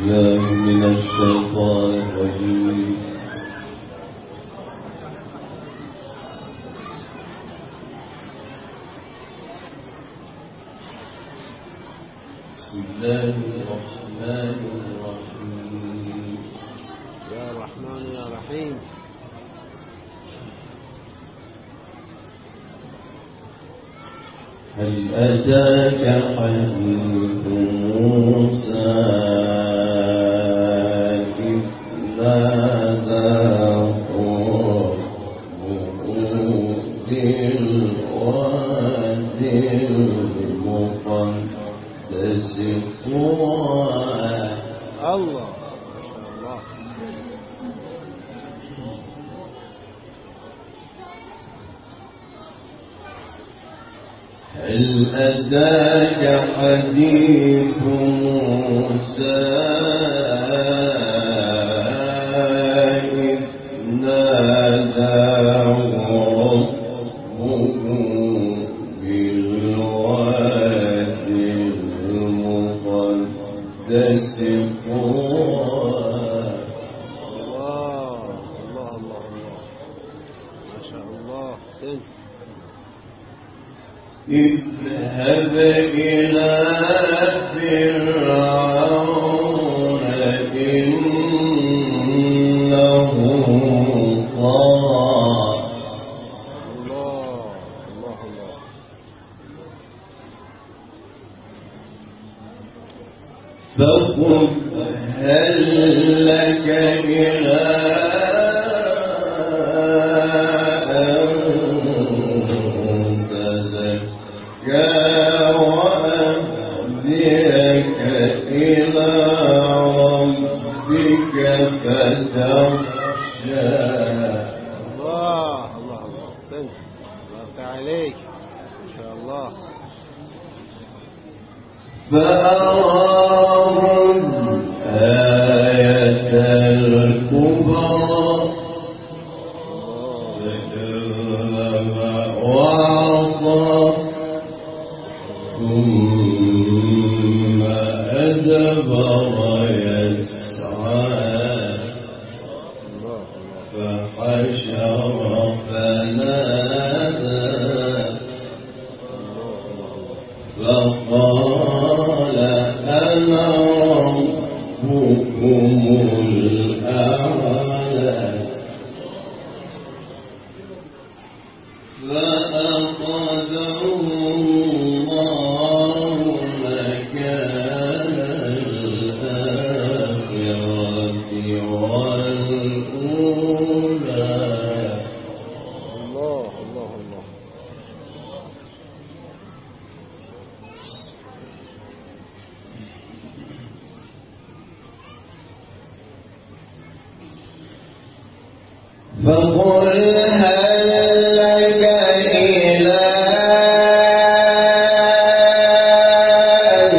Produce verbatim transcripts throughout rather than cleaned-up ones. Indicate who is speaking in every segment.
Speaker 1: بالله من الشيطان الرجيم. بسم الله الرحمن الرحيم.
Speaker 2: يا رحمن يا رحيم.
Speaker 1: هل أتاك حديث موسى إذ ناداه ربه بالواد المقدس طوى.
Speaker 2: الله ما شاء الله.
Speaker 1: هل أتاك حديث موسى إذ ناداه ربه بالواد المقدس طوى.
Speaker 2: الله الله الله الله ما شاء الله. سنت
Speaker 1: اذهب إلى فرعون إنه طغى.
Speaker 2: الله الله الله.
Speaker 1: فقل هل لك إلى وأهديك إلى ربك فتخشى.
Speaker 2: الله الله الله. سنت الله عليك ما شاء الله.
Speaker 1: فأراه الآية الكبرى فكذب وعصى ثم أدبر يسعى فحشر فنادى فقال أنا ربكم الأعلى فأخذه الله مكان الآخرة والأولى.
Speaker 2: الله الله الله.
Speaker 1: فقل هل لك إلى أن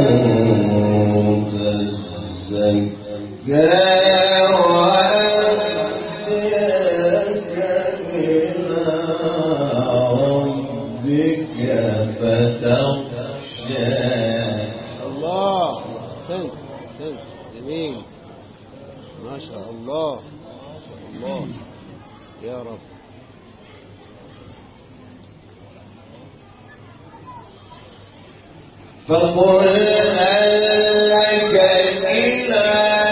Speaker 1: تزكى وأهديك إلى ربك فتخشى.
Speaker 2: الله. سنت سنت جميل ما شاء الله ما شاء الله يا رب.
Speaker 1: فقل هل لك إلى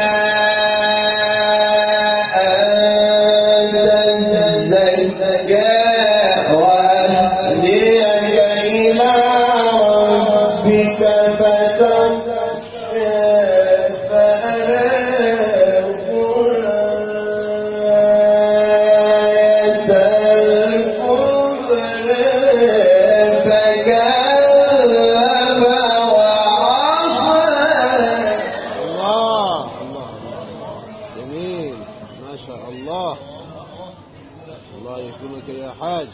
Speaker 1: أن تزكى وأهديك إلى ربك فتخشى فأراه الآية الكبرى فكذب وعصى.
Speaker 2: الله الله جميل ما شاء الله. الله يكرمك يا حاج.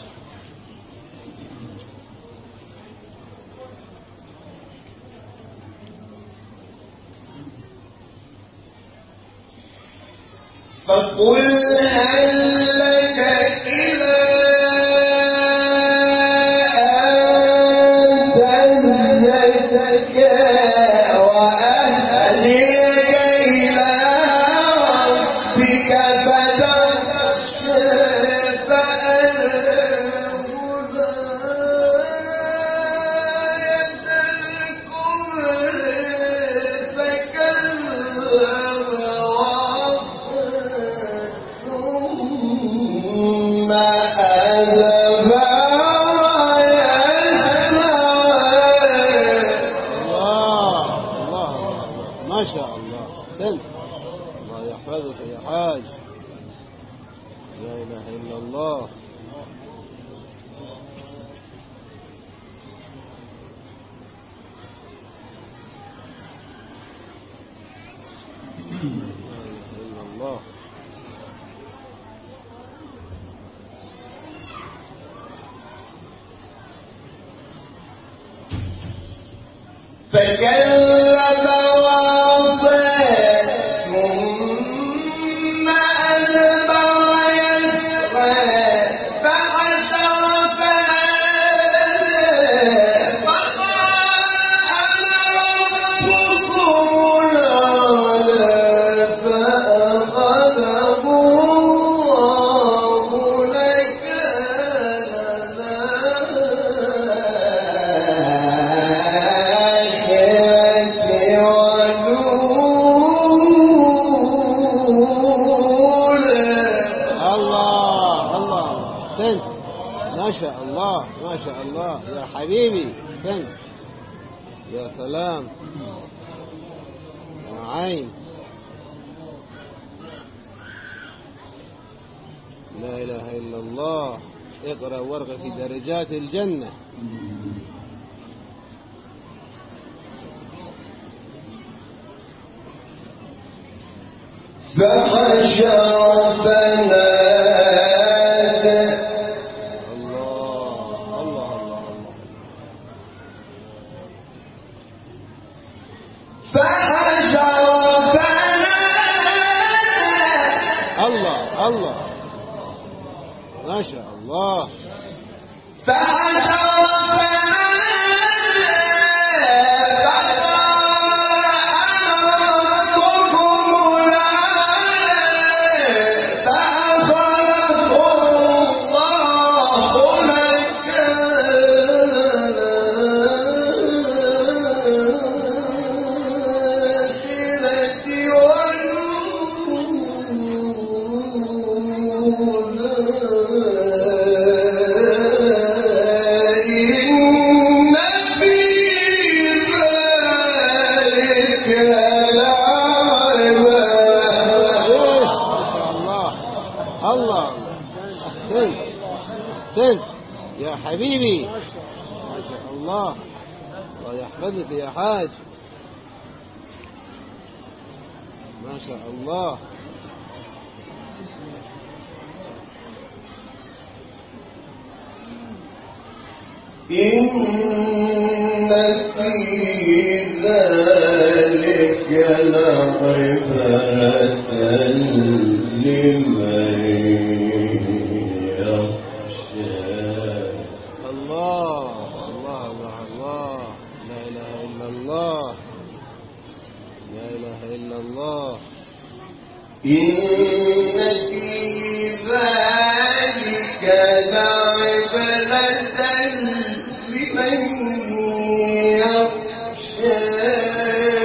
Speaker 1: فقل هل لك إلى أن تزكى وأهديك
Speaker 2: شاء الله. أحسنت. الله يحفظك يا حاج. لا إله إلا الله. لا إله إلا الله.
Speaker 1: فكذب وعصى ثم أدبر يسعى فحشر فنادى فقال أنا ربكم الأعلى فأخذه الله نكال
Speaker 2: ما شاء الله ما شاء الله يا حبيبي. أحسنت. يا سلام يا عين. لا إله إلا الله. اقرأ ورقة في درجات الجنة.
Speaker 1: فحشر فنادى
Speaker 2: الله الله الله الله.
Speaker 1: فحشر فنادى
Speaker 2: الله الله ما شاء الله.
Speaker 1: فحشر فنادى فقال أنا ربكم الأعلى فأخذه الله نكال
Speaker 2: الله. أحسنت أحسنت يا حبيبي. ما شاء الله. الله يحفظك يا حاج. ما شاء الله.
Speaker 1: إن في ذلك لعبرة لمن يخشى.
Speaker 2: الله الله الله الله. لا إله إلا الله. لا إله إلا الله.
Speaker 1: إن في ذلك لعبرة لمن يخشى.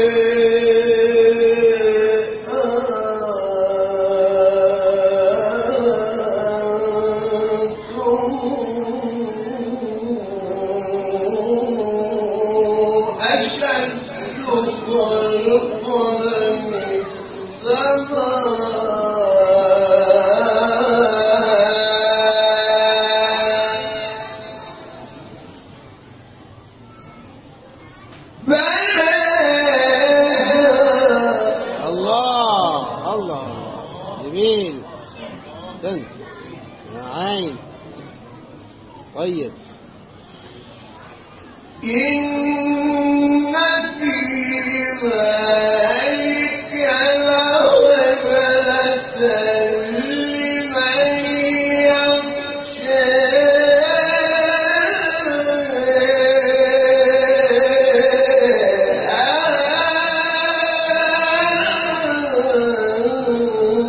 Speaker 2: الله الله. جميل. أحسنت يا عين. طيب.
Speaker 1: إن في ذلك لعبرة لمن يخشى.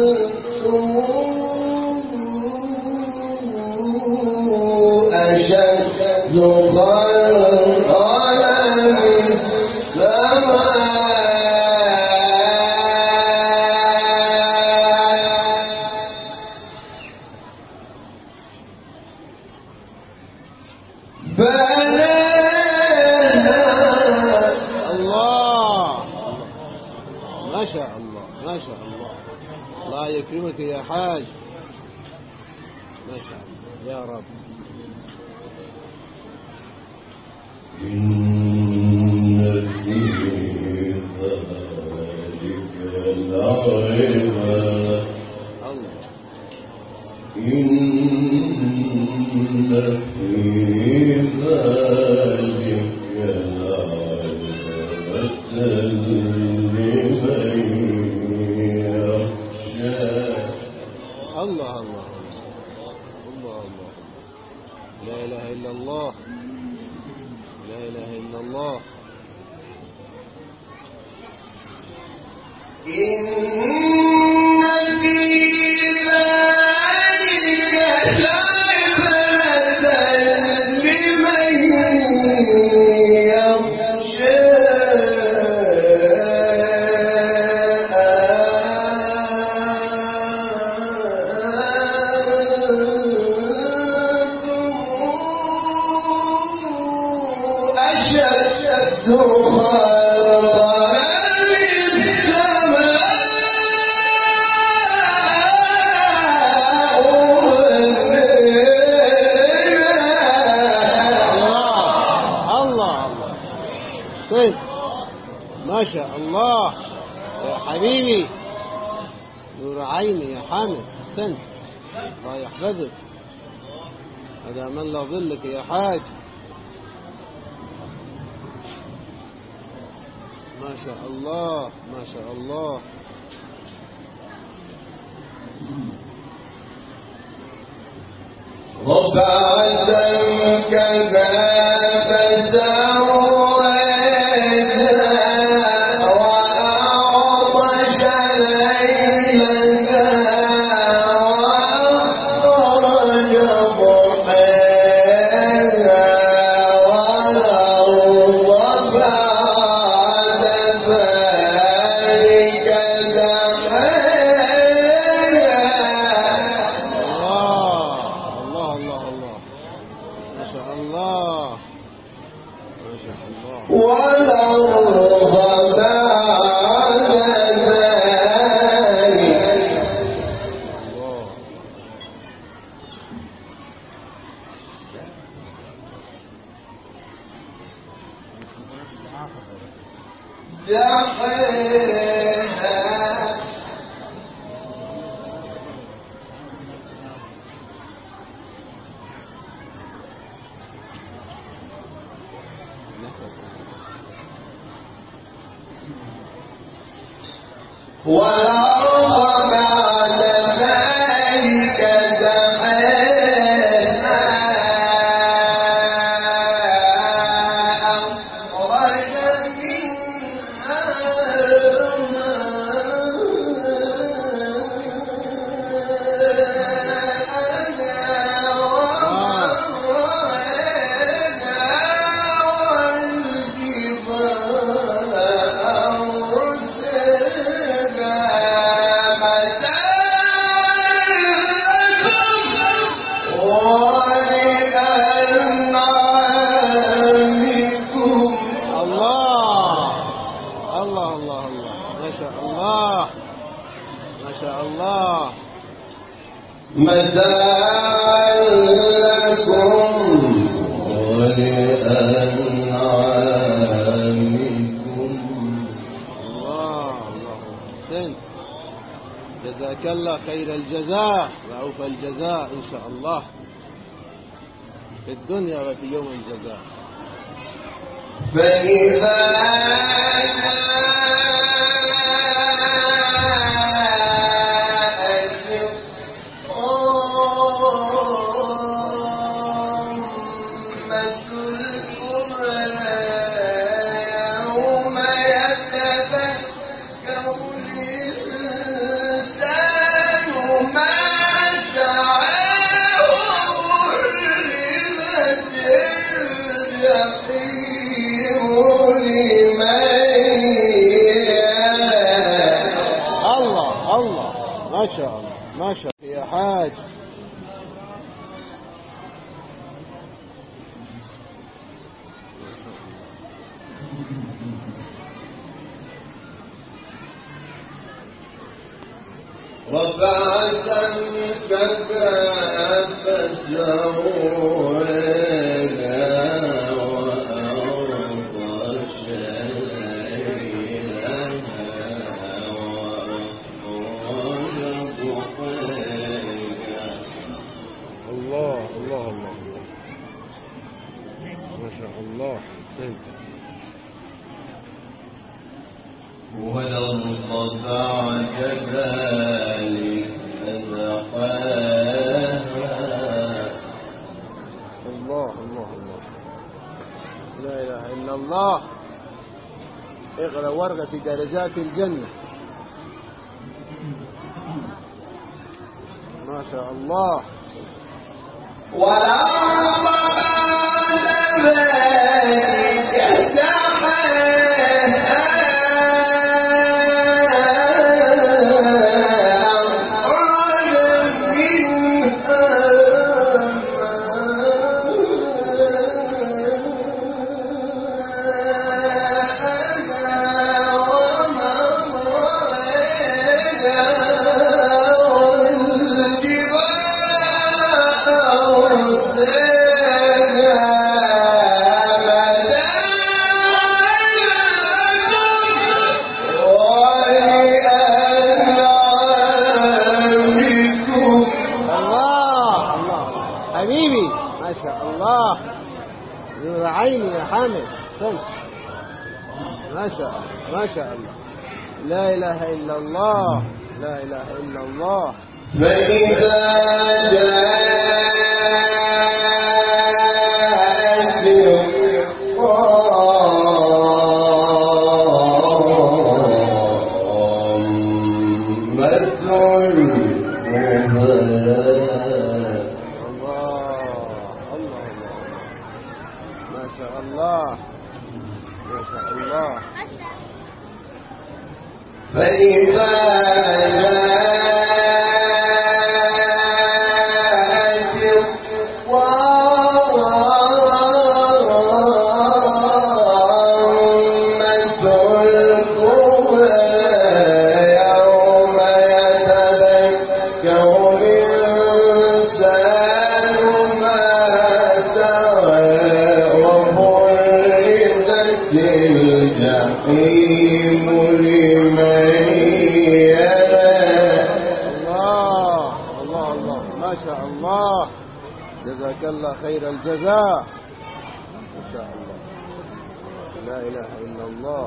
Speaker 1: أشد
Speaker 2: ما شاء الله ما شاء الله. الله يكرمك يا حاج. ما شاء الله يا رب.
Speaker 1: إن في ذلك لعبرة.
Speaker 2: الله.
Speaker 1: إن في ذلك لعبرة لمن يخشى.
Speaker 2: الله الله الله الله. لا إله إلا الله. لا إله إلا الله.
Speaker 1: إن في ذلك لعبرة لمن يخشى. أشد
Speaker 2: طيب ما شاء الله يا حبيبي. نور عيني يا حامد. أحسنت. الله يحفظك. هذا من لا ظلك يا حاج. ما شاء الله ما شاء الله.
Speaker 1: رفعت كذا فسويتها وأغطش ليلها وأخرج ضحاها والأرض بعد ذلك دحاها.
Speaker 2: الله الله الله. ما شاء الله ما شاء الله.
Speaker 1: والأرض بعد ذلك
Speaker 2: الله.
Speaker 1: دحاها. والأرض بعد ذلك دحاها. أخرج منها
Speaker 2: الله الله الله. ما شاء الله ما شاء الله.
Speaker 1: متاعا لكم ولأنعامكم.
Speaker 2: الله الله. أحسنت. جزاك الله خير الجزاء وأوفى الجزاء إن شاء الله في الدنيا وفي يوم الجزاء.
Speaker 1: فإذا
Speaker 2: ما شاء الله ما شاء الله يا حاج.
Speaker 1: رفع سمكك فسوينا وأغطش ليلها وأخرج ضحيها.
Speaker 2: الله الله الله ما شاء الله. سنت
Speaker 1: والأرض بعد ذلك دحاها.
Speaker 2: الله الله الله لا إله إلا الله. اقرأ ورقة في درجات الجنة. ما شاء الله.
Speaker 1: والأرض بعد ذلك دحاها.
Speaker 2: نور عيني يا حامد. سنت ما شاء الله ما شاء الله. لا إله إلا الله لا إله إلا الله.
Speaker 1: فإذا جاءت
Speaker 2: الله ما شاء الله.
Speaker 1: فإذا
Speaker 2: جزاك الله خير الجزاء. ما شاء الله. لا إله إلا الله.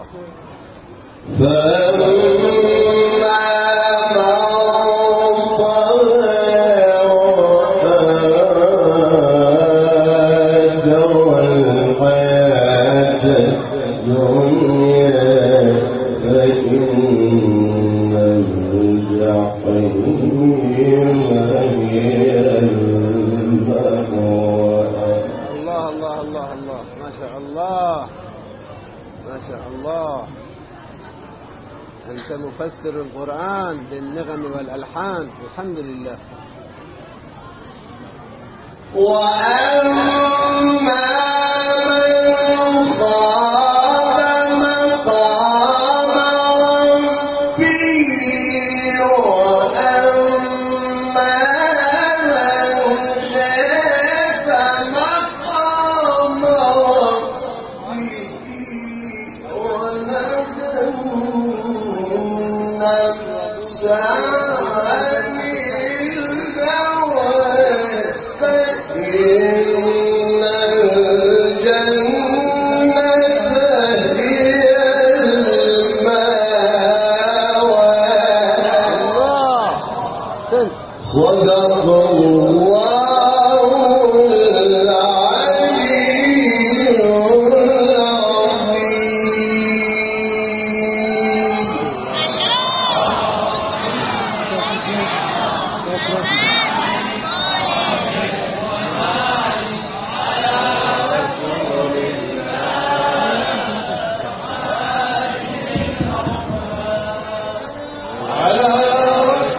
Speaker 1: فأما من طغى وآثر الحياة الدنيا فإن الجحيم هي
Speaker 2: الله الله الله الله. ما شاء الله ما شاء الله. أنت مفسر القرآن بالنغم والألحان. الحمد لله.
Speaker 1: وأما من خاف مقام ربه وأما من خاف مقام ربه ونهى النفس عن الهوى فإن الجنة هي المأوى. صدق الله العلي العظيم.